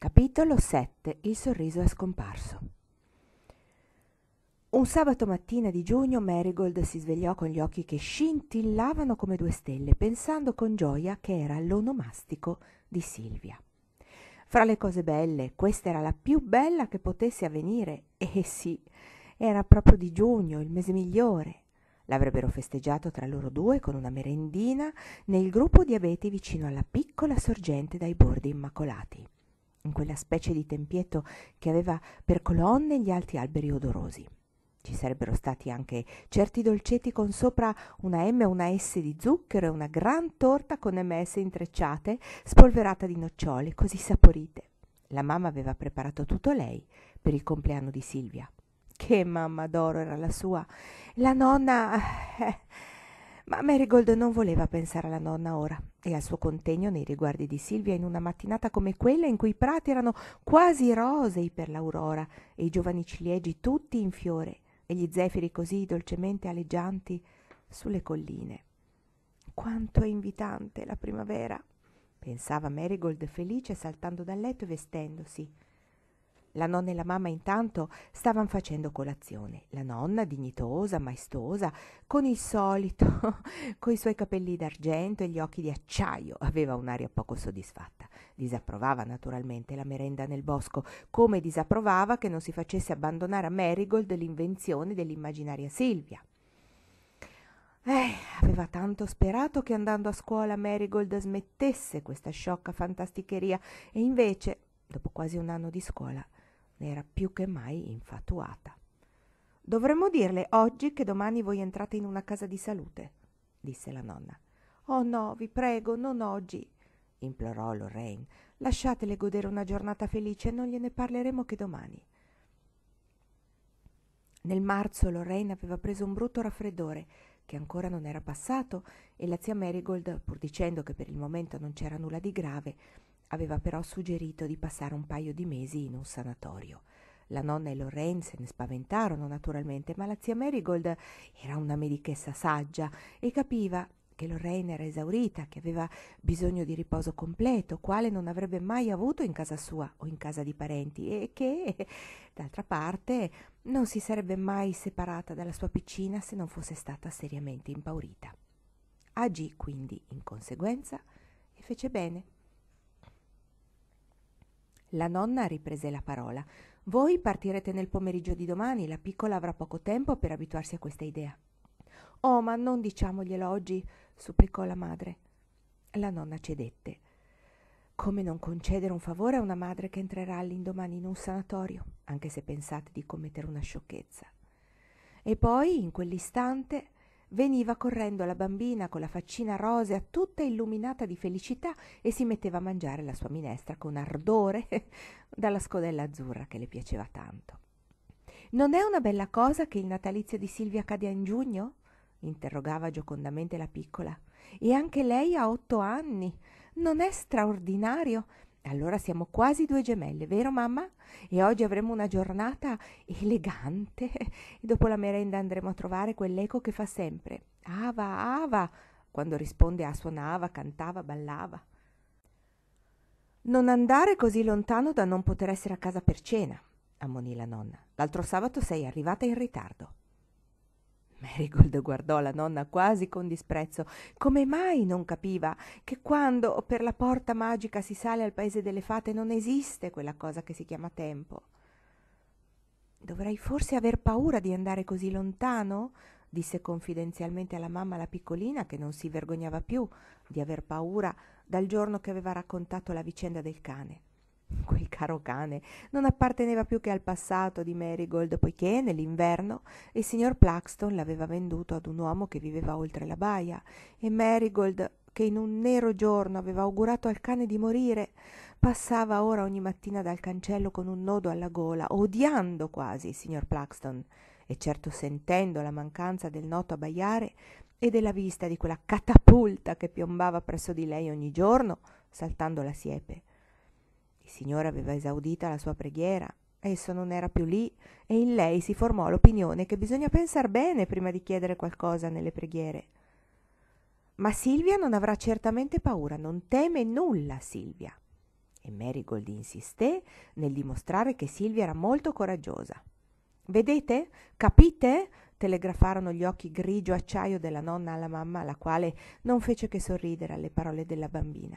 Capitolo 7. Il sorriso è scomparso. Un sabato mattina di giugno Marigold si svegliò con gli occhi che scintillavano come due stelle, pensando con gioia che era l'onomastico di Silvia. Fra le cose belle, questa era la più bella che potesse avvenire. E sì, era proprio di giugno, il mese migliore. L'avrebbero festeggiato tra loro due con una merendina nel gruppo di abeti vicino alla piccola sorgente dai bordi immacolati, in quella specie di tempietto che aveva per colonne gli alti alberi odorosi. Ci sarebbero stati anche certi dolcetti con sopra una M e una S di zucchero e una gran torta con MS intrecciate, spolverata di nocciole, così saporite. La mamma aveva preparato tutto lei per il compleanno di Silvia. Che mamma d'oro era la sua! La nonna... Ma Marigold non voleva pensare alla nonna ora e al suo contegno nei riguardi di Silvia in una mattinata come quella in cui i prati erano quasi rosei per l'aurora e i giovani ciliegi tutti in fiore e gli zefiri così dolcemente aleggianti sulle colline. Quanto è invitante la primavera, pensava Marigold felice saltando dal letto e vestendosi. La nonna e la mamma intanto stavano facendo colazione. La nonna, dignitosa, maestosa, con il solito, coi suoi capelli d'argento e gli occhi di acciaio, aveva un'aria poco soddisfatta. Disapprovava naturalmente la merenda nel bosco, come disapprovava che non si facesse abbandonare a Marigold l'invenzione dell'immaginaria Silvia. Aveva tanto sperato che andando a scuola Marigold smettesse questa sciocca fantasticheria e invece, dopo quasi un anno di scuola, ne era più che mai infatuata. «Dovremmo dirle oggi che domani voi entrate in una casa di salute», disse la nonna. «Oh no, vi prego, non oggi», implorò Lorraine. «Lasciatele godere una giornata felice e non gliene parleremo che domani». Nel marzo Lorraine aveva preso un brutto raffreddore che ancora non era passato e la zia Marigold, pur dicendo che per il momento non c'era nulla di grave, aveva però suggerito di passare un paio di mesi in un sanatorio. La nonna e Lorraine se ne spaventarono naturalmente, ma la zia Marigold era una medichessa saggia e capiva che Lorraine era esaurita, che aveva bisogno di riposo completo, quale non avrebbe mai avuto in casa sua o in casa di parenti, e che, d'altra parte, non si sarebbe mai separata dalla sua piccina se non fosse stata seriamente impaurita. Agì quindi in conseguenza e fece bene. La nonna riprese la parola. «Voi partirete nel pomeriggio di domani, la piccola avrà poco tempo per abituarsi a questa idea». «Oh, ma non diciamoglielo oggi», supplicò la madre. La nonna cedette. Come non concedere un favore a una madre che entrerà all'indomani in un sanatorio, anche se pensate di commettere una sciocchezza? E poi, in quell'istante, veniva correndo la bambina con la faccina rosea tutta illuminata di felicità e si metteva a mangiare la sua minestra con ardore dalla scodella azzurra che le piaceva tanto. «Non è una bella cosa che il natalizio di Silvia cada in giugno?» interrogava giocondamente la piccola. «E anche lei ha 8 anni. Non è straordinario? Allora siamo quasi 2 gemelle, vero mamma? E oggi avremo una giornata elegante e dopo la merenda andremo a trovare quell'eco che fa sempre Ava, Ava, quando risponde a suonava, cantava, ballava». «Non andare così lontano da non poter essere a casa per cena», ammonì la nonna. «L'altro sabato sei arrivata in ritardo». Marigold guardò la nonna quasi con disprezzo. Come mai non capiva che quando per la porta magica si sale al paese delle fate non esiste quella cosa che si chiama tempo? «Dovrei forse aver paura di andare così lontano?» disse confidenzialmente alla mamma la piccolina, che non si vergognava più di aver paura dal giorno che aveva raccontato la vicenda del cane. Quel caro cane non apparteneva più che al passato di Marigold, poiché nell'inverno il signor Plaxton l'aveva venduto ad un uomo che viveva oltre la baia, e Marigold, che in un nero giorno aveva augurato al cane di morire, passava ora ogni mattina dal cancello con un nodo alla gola, odiando quasi il signor Plaxton e certo sentendo la mancanza del noto abbaiare e della vista di quella catapulta che piombava presso di lei ogni giorno, saltando la siepe. Il signore aveva esaudita la sua preghiera, esso non era più lì e in lei si formò l'opinione che bisogna pensar bene prima di chiedere qualcosa nelle preghiere. Ma Silvia non avrà certamente paura, non teme nulla Silvia. E Marigold insisté nel dimostrare che Silvia era molto coraggiosa. «Vedete? Capite?» telegrafarono gli occhi grigio acciaio della nonna alla mamma, la quale non fece che sorridere alle parole della bambina.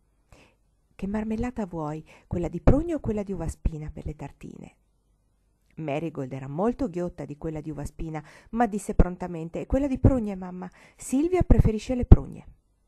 «Che marmellata vuoi? Quella di prugno o quella di uva spina per le tartine?» Marigold era molto ghiotta di quella di uva spina, ma disse prontamente: «Quella di prugne, mamma. Silvia preferisce le prugne».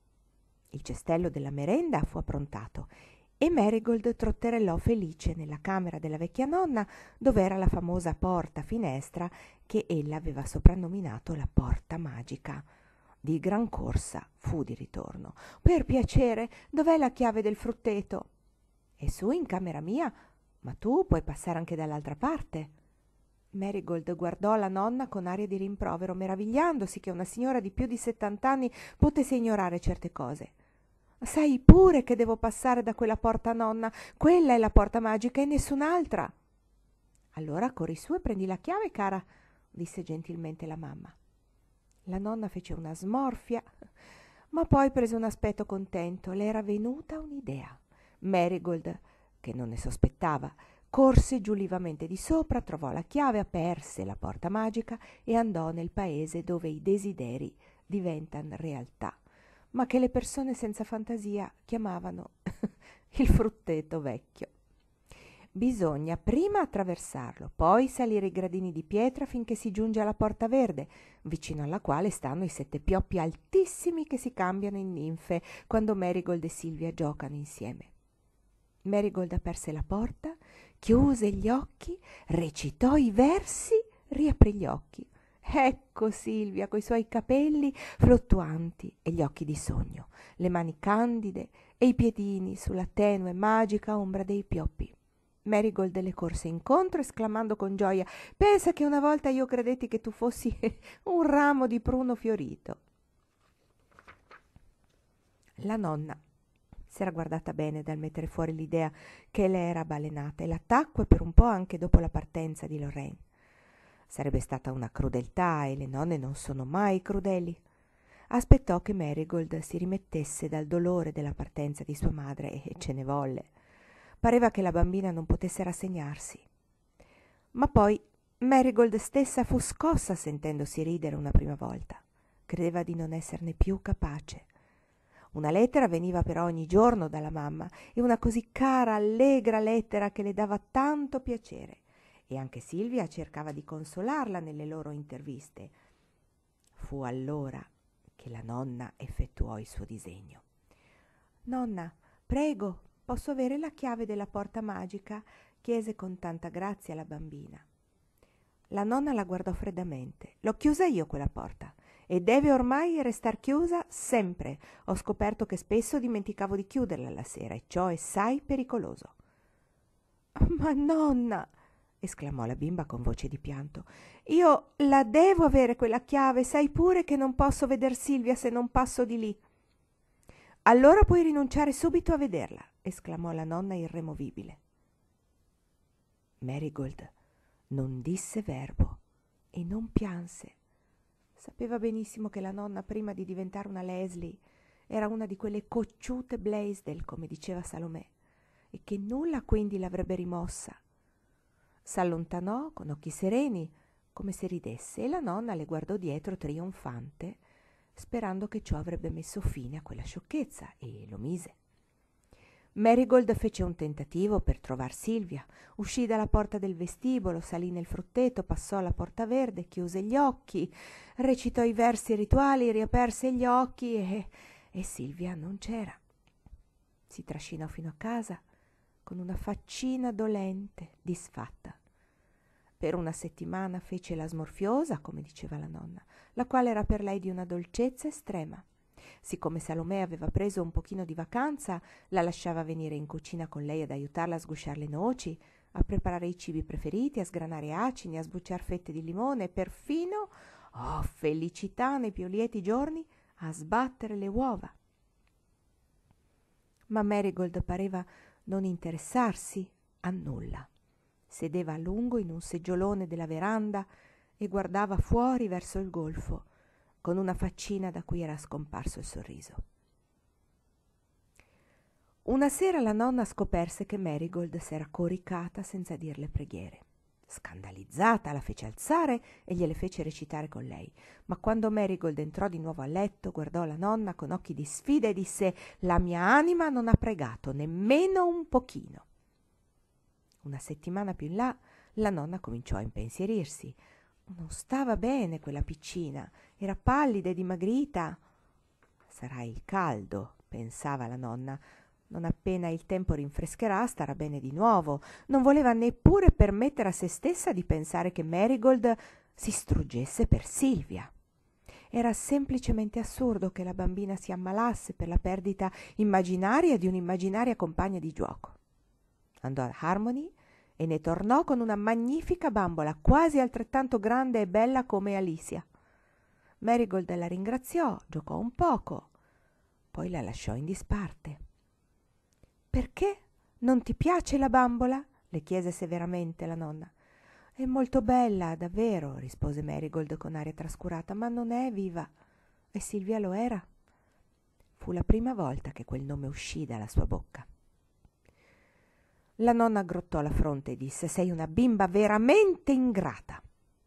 Il cestello della merenda fu approntato e Marigold trotterellò felice nella camera della vecchia nonna, dov'era la famosa porta-finestra che ella aveva soprannominato la porta magica. Di gran corsa fu di ritorno. «Per piacere, dov'è la chiave del frutteto?» «È su in camera mia, ma tu puoi passare anche dall'altra parte». Marigold guardò la nonna con aria di rimprovero, meravigliandosi che una signora di più di 70 anni potesse ignorare certe cose. «Sai pure che devo passare da quella porta, nonna. Quella è la porta magica e nessun'altra». «Allora corri su e prendi la chiave, cara», disse gentilmente la mamma. La nonna fece una smorfia, ma poi prese un aspetto contento. Le era venuta un'idea. Marigold, che non ne sospettava, corse giù vivamente di sopra, trovò la chiave, aperse la porta magica e andò nel paese dove i desideri diventano realtà, ma che le persone senza fantasia chiamavano il frutteto vecchio. Bisogna prima attraversarlo, poi salire i gradini di pietra finché si giunge alla porta verde, vicino alla quale stanno i 7 pioppi altissimi che si cambiano in ninfe quando Marigold e Silvia giocano insieme. Marigold aperse la porta, chiuse gli occhi, recitò i versi, riaprì gli occhi. Ecco Silvia coi suoi capelli fluttuanti e gli occhi di sogno, le mani candide e i piedini sulla tenue magica ombra dei pioppi. Marigold le corse incontro esclamando con gioia: «Pensa che una volta io credetti che tu fossi un ramo di pruno fiorito». La nonna s'era guardata bene dal mettere fuori l'idea che lei era balenata e la tacque per un po' anche dopo la partenza di Lorraine. Sarebbe stata una crudeltà e le nonne non sono mai crudeli. Aspettò che Marigold si rimettesse dal dolore della partenza di sua madre e ce ne volle. Pareva che la bambina non potesse rassegnarsi. Ma poi Marigold stessa fu scossa sentendosi ridere una prima volta. Credeva di non esserne più capace. Una lettera veniva però ogni giorno dalla mamma, e una così cara, allegra lettera che le dava tanto piacere. E anche Silvia cercava di consolarla nelle loro interviste. Fu allora che la nonna effettuò il suo disegno. «Nonna, prego, posso avere la chiave della porta magica?» chiese con tanta grazia la bambina. La nonna la guardò freddamente. «L'ho chiusa io quella porta e deve ormai restar chiusa sempre. Ho scoperto che spesso dimenticavo di chiuderla la sera e ciò è assai pericoloso». «Ma nonna!» esclamò la bimba con voce di pianto. «Io la devo avere quella chiave, sai pure che non posso veder Silvia se non passo di lì». «Allora puoi rinunciare subito a vederla», esclamò la nonna irremovibile. Marigold non disse verbo e non pianse. Sapeva benissimo che la nonna, prima di diventare una Leslie, era una di quelle cocciute Blaisdell, come diceva Salomè, e che nulla quindi l'avrebbe rimossa. S'allontanò con occhi sereni, come se ridesse, e la nonna le guardò dietro trionfante, sperando che ciò avrebbe messo fine a quella sciocchezza, e lo mise. Marigold fece un tentativo per trovar Silvia, uscì dalla porta del vestibolo, salì nel frutteto, passò alla porta verde, chiuse gli occhi, recitò i versi rituali, riaperse gli occhi e Silvia non c'era. Si trascinò fino a casa con una faccina dolente, disfatta. Per una settimana fece la smorfiosa, come diceva la nonna, la quale era per lei di una dolcezza estrema. Siccome Salomè aveva preso un pochino di vacanza, la lasciava venire in cucina con lei ad aiutarla a sgusciare le noci, a preparare i cibi preferiti, a sgranare acini, a sbucciar fette di limone e perfino, oh felicità nei più lieti giorni, a sbattere le uova. Ma Marigold pareva non interessarsi a nulla. Sedeva a lungo in un seggiolone della veranda e guardava fuori verso il golfo, con una faccina da cui era scomparso il sorriso. Una sera la nonna scoperse che Marigold s'era coricata senza dir le preghiere. Scandalizzata, la fece alzare e gliele fece recitare con lei. Ma quando Marigold entrò di nuovo a letto, guardò la nonna con occhi di sfida e disse: «La mia anima non ha pregato nemmeno un pochino». Una settimana più in là, la nonna cominciò a impensierirsi. Non stava bene quella piccina, era pallida e dimagrita. «Sarà il caldo», pensava la nonna. «Non appena il tempo rinfrescherà, starà bene di nuovo». Non voleva neppure permettere a se stessa di pensare che Marigold si struggesse per Silvia. Era semplicemente assurdo che la bambina si ammalasse per la perdita immaginaria di un'immaginaria compagna di gioco. Andò a Harmony e ne tornò con una magnifica bambola, quasi altrettanto grande e bella come Alicia. Marigold la ringraziò, giocò un poco, poi la lasciò in disparte. «Perché? Non ti piace la bambola?» le chiese severamente la nonna. «È molto bella, davvero», rispose Marigold con aria trascurata, «ma non è viva». E Silvia lo era. Fu la prima volta che quel nome uscì dalla sua bocca. La nonna aggrottò la fronte e disse: «Sei una bimba veramente ingrata».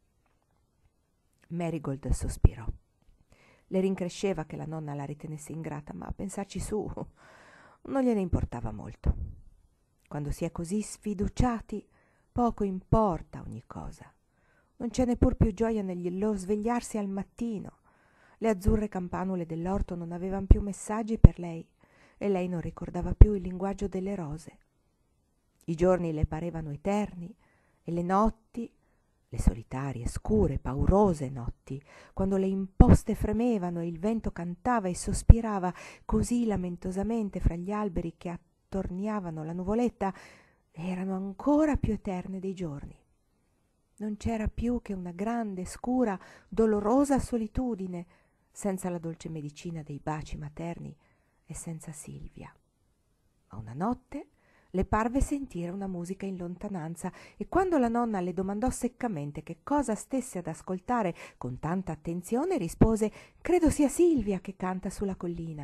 Marigold sospirò. Le rincresceva che la nonna la ritenesse ingrata, ma a pensarci su non gliene importava molto. Quando si è così sfiduciati, poco importa ogni cosa. Non c'è neppur più gioia nello svegliarsi al mattino. Le azzurre campanule dell'orto non avevano più messaggi per lei e lei non ricordava più il linguaggio delle rose. I giorni le parevano eterni e le notti, le solitarie, scure, paurose notti, quando le imposte fremevano e il vento cantava e sospirava così lamentosamente fra gli alberi che attorniavano la nuvoletta, erano ancora più eterne dei giorni. Non c'era più che una grande, scura, dolorosa solitudine, senza la dolce medicina dei baci materni e senza Silvia. Ma una notte le parve sentire una musica in lontananza e quando la nonna le domandò seccamente che cosa stesse ad ascoltare con tanta attenzione, rispose: «Credo sia Silvia che canta sulla collina».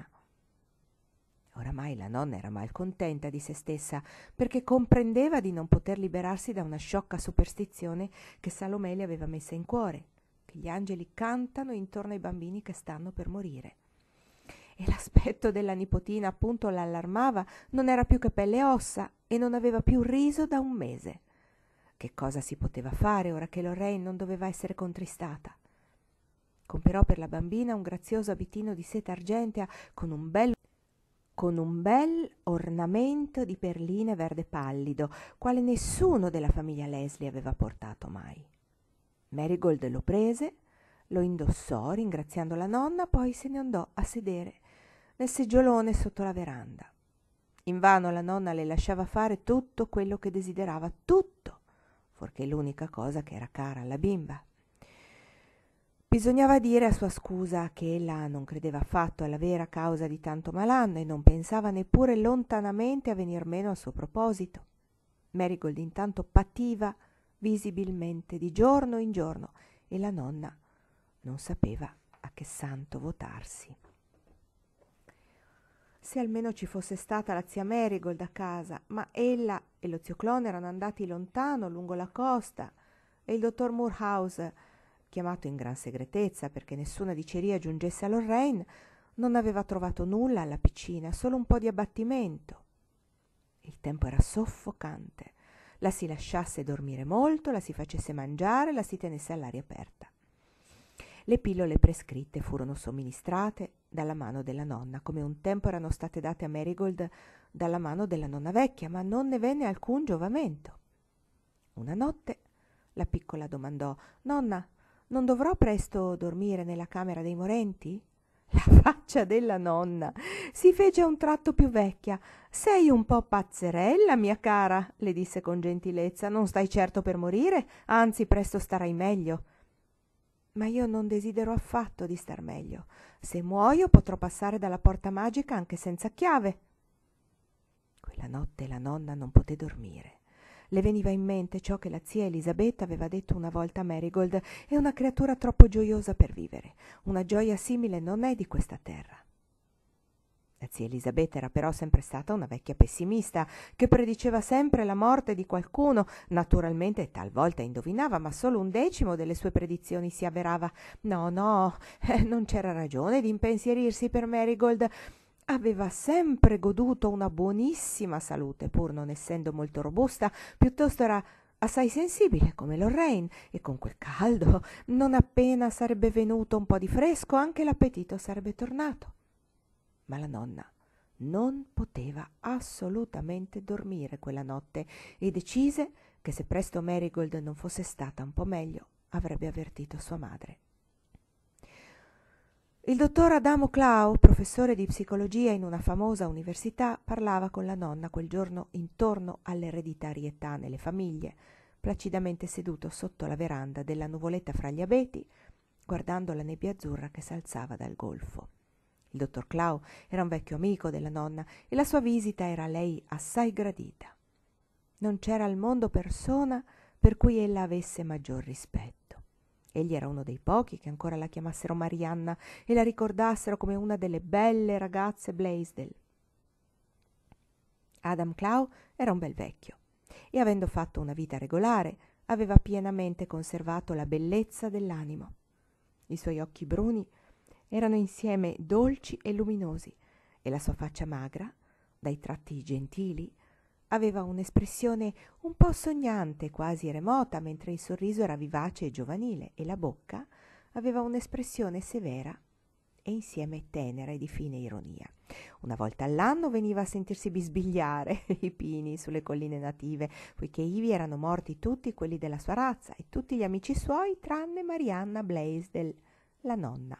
Oramai la nonna era malcontenta di se stessa perché comprendeva di non poter liberarsi da una sciocca superstizione che Salomè le aveva messa in cuore, che gli angeli cantano intorno ai bambini che stanno per morire. E l'aspetto della nipotina appunto l'allarmava, non era più che pelle e ossa e non aveva più riso da un mese. Che cosa si poteva fare ora che Lorraine non doveva essere contristata? Comperò per la bambina un grazioso abitino di seta argentea con un bel ornamento di perline verde pallido, quale nessuno della famiglia Leslie aveva portato mai. Marigold lo prese, lo indossò ringraziando la nonna, poi se ne andò a sedere nel seggiolone sotto la veranda. Invano la nonna le lasciava fare tutto quello che desiderava, tutto, fuorché l'unica cosa che era cara alla bimba. Bisognava dire a sua scusa che ella non credeva affatto alla vera causa di tanto malanno e non pensava neppure lontanamente a venir meno al suo proposito. Marigold intanto pativa visibilmente di giorno in giorno e la nonna non sapeva a che santo votarsi. Se almeno ci fosse stata la zia Marigold a casa, ma ella e lo zio Clone erano andati lontano lungo la costa e il dottor Moorhouse, chiamato in gran segretezza perché nessuna diceria giungesse a Lorraine, non aveva trovato nulla alla piccina, solo un po' di abbattimento. Il tempo era soffocante. La si lasciasse dormire molto, la si facesse mangiare, la si tenesse all'aria aperta. Le pillole prescritte furono somministrate dalla mano della nonna, come un tempo erano state date a Marigold dalla mano della nonna vecchia, ma non ne venne alcun giovamento. Una notte la piccola domandò: «Nonna, non dovrò presto dormire nella camera dei morenti?» La faccia della nonna si fece a un tratto più vecchia. «Sei un po' pazzerella, mia cara», le disse con gentilezza. «Non stai certo per morire, anzi presto starai meglio». «Ma io non desidero affatto di star meglio. Se muoio potrò passare dalla porta magica anche senza chiave». Quella notte la nonna non poté dormire. Le veniva in mente ciò che la zia Elisabetta aveva detto una volta a Marigold: «È una creatura troppo gioiosa per vivere. Una gioia simile non è di questa terra». La zia Elisabetta era però sempre stata una vecchia pessimista che prediceva sempre la morte di qualcuno. Naturalmente talvolta indovinava, ma solo 1/10 delle sue predizioni si avverava. No, non c'era ragione di impensierirsi per Marigold. Aveva sempre goduto una buonissima salute, pur non essendo molto robusta, piuttosto era assai sensibile come Lorraine, e con quel caldo, non appena sarebbe venuto un po' di fresco, anche l'appetito sarebbe tornato. Ma la nonna non poteva assolutamente dormire quella notte e decise che se presto Marigold non fosse stata un po' meglio, avrebbe avvertito sua madre. Il dottor Adamo Clow, professore di psicologia in una famosa università, parlava con la nonna quel giorno intorno all'ereditarietà nelle famiglie, placidamente seduto sotto la veranda della nuvoletta fra gli abeti, guardando la nebbia azzurra che s'alzava dal golfo. Il dottor Clow era un vecchio amico della nonna e la sua visita era a lei assai gradita. Non c'era al mondo persona per cui ella avesse maggior rispetto. Egli era uno dei pochi che ancora la chiamassero Marianna e la ricordassero come una delle belle ragazze Blaisdell. Adam Clow era un bel vecchio e, avendo fatto una vita regolare, aveva pienamente conservato la bellezza dell'animo. I suoi occhi bruni erano insieme dolci e luminosi e la sua faccia magra, dai tratti gentili, aveva un'espressione un po' sognante, quasi remota, mentre il sorriso era vivace e giovanile e la bocca aveva un'espressione severa e insieme tenera e di fine ironia. Una volta all'anno veniva a sentirsi bisbigliare i pini sulle colline native, poiché ivi erano morti tutti quelli della sua razza e tutti gli amici suoi tranne Marianna Blaisdell, la nonna.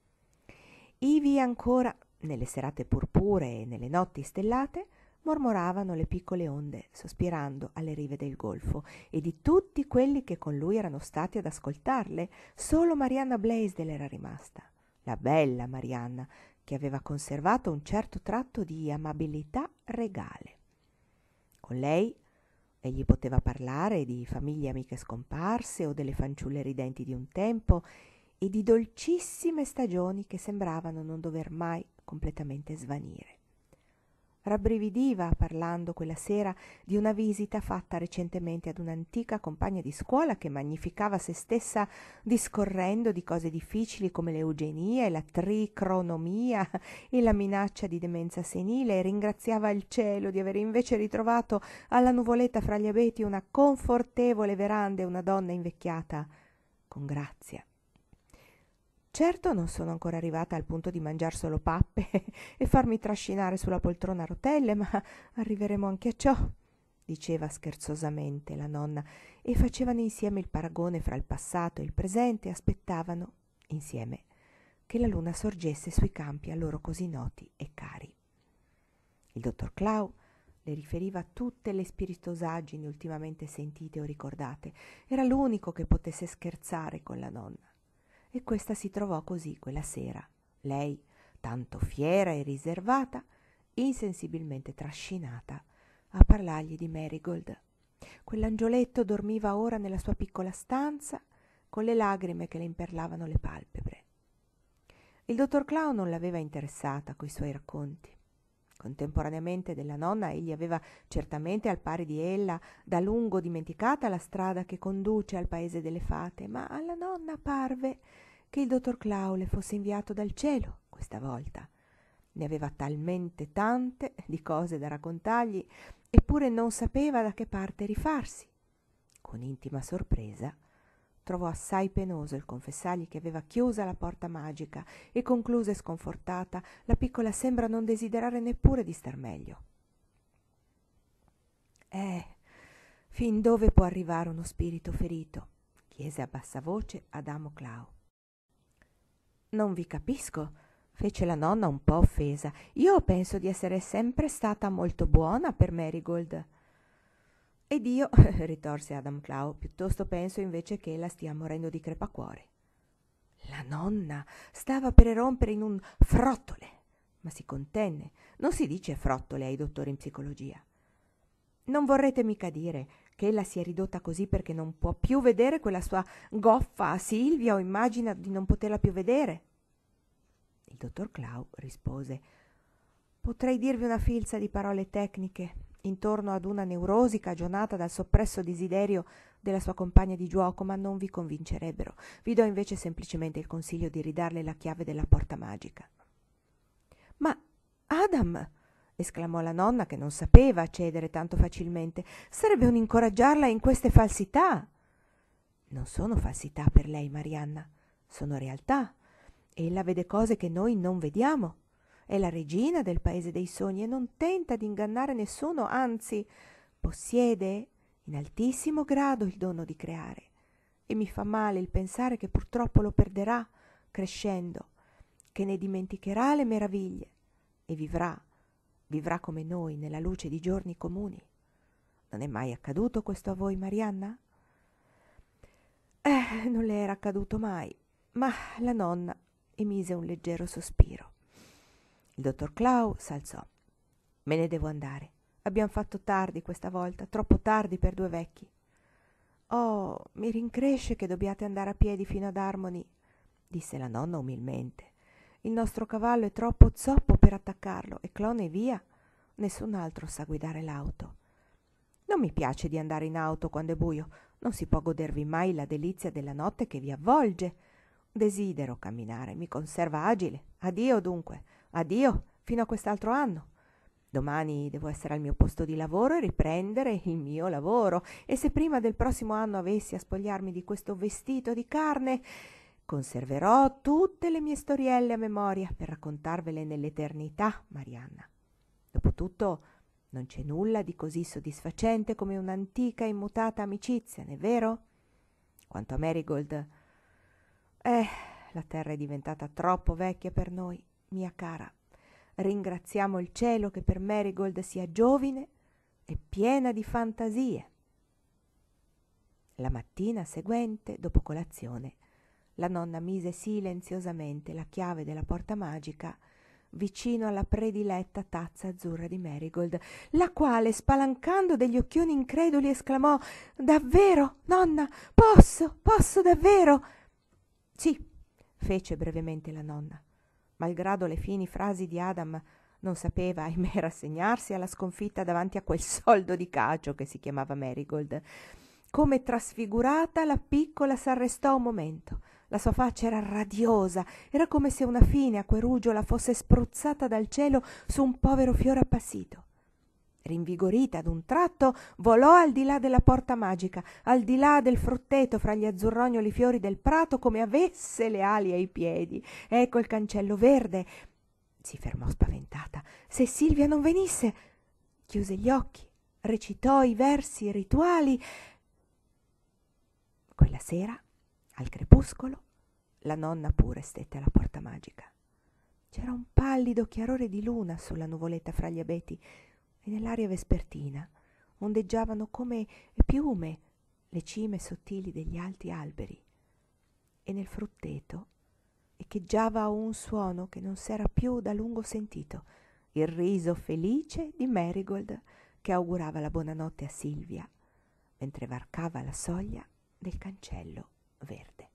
Ivi ancora, nelle serate purpuree e nelle notti stellate, mormoravano le piccole onde, sospirando alle rive del golfo, e di tutti quelli che con lui erano stati ad ascoltarle, solo Marianna Blaisdell era rimasta, la bella Marianna, che aveva conservato un certo tratto di amabilità regale. Con lei egli poteva parlare di famiglie amiche scomparse o delle fanciulle ridenti di un tempo e di dolcissime stagioni che sembravano non dover mai completamente svanire. Rabbrividiva parlando quella sera di una visita fatta recentemente ad un'antica compagna di scuola che magnificava se stessa discorrendo di cose difficili come l'eugenia e la tricronomia e la minaccia di demenza senile, e ringraziava il cielo di avere invece ritrovato alla nuvoletta fra gli abeti una confortevole veranda e una donna invecchiata con grazia. Certo non sono ancora arrivata al punto di mangiar solo pappe e farmi trascinare sulla poltrona a rotelle, ma arriveremo anche a ciò, diceva scherzosamente la nonna, e facevano insieme il paragone fra il passato e il presente e aspettavano, insieme, che la luna sorgesse sui campi a loro così noti e cari. Il dottor Clow le riferiva tutte le spiritosaggini ultimamente sentite o ricordate. Era l'unico che potesse scherzare con la nonna. E questa si trovò così quella sera, lei, tanto fiera e riservata, insensibilmente trascinata a parlargli di Marigold. Quell'angioletto dormiva ora nella sua piccola stanza, con le lagrime che le imperlavano le palpebre. Il dottor Clow non l'aveva interessata coi suoi racconti. Contemporaneamente della nonna, egli aveva certamente al pari di ella da lungo dimenticata la strada che conduce al paese delle fate, ma alla nonna parve che il dottor Clow le fosse inviato dal cielo questa volta. Ne aveva talmente tante di cose da raccontargli, eppure non sapeva da che parte rifarsi. Con intima sorpresa trovò assai penoso il confessargli che aveva chiusa la porta magica e concluse sconfortata: la piccola sembra non desiderare neppure di star meglio. Fin dove può arrivare uno spirito ferito? Chiese a bassa voce Adamo Clow. Non vi capisco, fece la nonna un po' offesa. Io penso di essere sempre stata molto buona per Marigold. Ed io, ritorse Adam Clow, piuttosto penso invece che ella stia morendo di crepacuore. La nonna stava per erompere in un frottole, ma si contenne. Non si dice frottole ai dottori in psicologia. Non vorrete mica dire che ella si è ridotta così perché non può più vedere quella sua goffa Silvia o immagina di non poterla più vedere? Il dottor Clow rispose: Potrei dirvi una filza di parole tecniche intorno ad una neurosi cagionata dal soppresso desiderio della sua compagna di giuoco, ma non vi convincerebbero. Vi do invece semplicemente il consiglio di ridarle la chiave della porta magica. Ma Adam, esclamò la nonna, che non sapeva cedere tanto facilmente, sarebbe un incoraggiarla in queste falsità. Non sono falsità per lei, Marianna, sono realtà. Ella vede cose che noi non vediamo. È la regina del paese dei sogni e non tenta di ingannare nessuno, anzi, possiede in altissimo grado il dono di creare. E mi fa male il pensare che purtroppo lo perderà crescendo, che ne dimenticherà le meraviglie e vivrà come noi nella luce di giorni comuni. Non è mai accaduto questo a voi, Marianna? Non le era accaduto mai, ma la nonna emise un leggero sospiro. Il dottor Clow s'alzò. Me ne devo andare. Abbiamo fatto tardi questa volta, troppo tardi per due vecchi. Oh, mi rincresce che dobbiate andare a piedi fino ad Harmony, disse la nonna umilmente. Il nostro cavallo è troppo zoppo per attaccarlo e Clon è via. Nessun altro sa guidare l'auto. Non mi piace di andare in auto quando è buio. Non si può godervi mai la delizia della notte che vi avvolge. Desidero camminare, mi conserva agile. Addio dunque. Addio, fino a quest'altro anno. Domani devo essere al mio posto di lavoro e riprendere il mio lavoro. E se prima del prossimo anno avessi a spogliarmi di questo vestito di carne, conserverò tutte le mie storielle a memoria per raccontarvele nell'eternità, Marianna. Dopotutto non c'è nulla di così soddisfacente come un'antica e immutata amicizia, non è vero? Quanto a Marigold, la terra è diventata troppo vecchia per noi, mia cara. Ringraziamo il cielo che per Marigold sia giovine e piena di fantasie. La mattina seguente, dopo colazione, la nonna mise silenziosamente la chiave della porta magica vicino alla prediletta tazza azzurra di Marigold, la quale, spalancando degli occhioni increduli, esclamò: «Davvero, nonna? Posso davvero?» «Sì», fece brevemente la nonna. Malgrado le fini frasi di Adam, non sapeva, ahimè, rassegnarsi alla sconfitta davanti a quel soldo di cacio che si chiamava Marigold. Come trasfigurata, la piccola s'arrestò un momento. La sua faccia era radiosa, era come se una fine acquerugiola fosse spruzzata dal cielo su un povero fiore appassito. Rinvigorita ad un tratto, volò al di là della porta magica, al di là del frutteto fra gli azzurrognoli fiori del prato, come avesse le ali ai piedi. Ecco il cancello verde. Si fermò spaventata. Se Silvia non venisse! Chiuse gli occhi, recitò i versi rituali. Quella sera, al crepuscolo, la nonna pure stette alla porta magica. C'era un pallido chiarore di luna sulla nuvoletta fra gli abeti e nell'aria vespertina ondeggiavano come piume le cime sottili degli alti alberi, e nel frutteto echeggiava un suono che non s'era più da lungo sentito, il riso felice di Marigold che augurava la buonanotte a Silvia mentre varcava la soglia del cancello verde.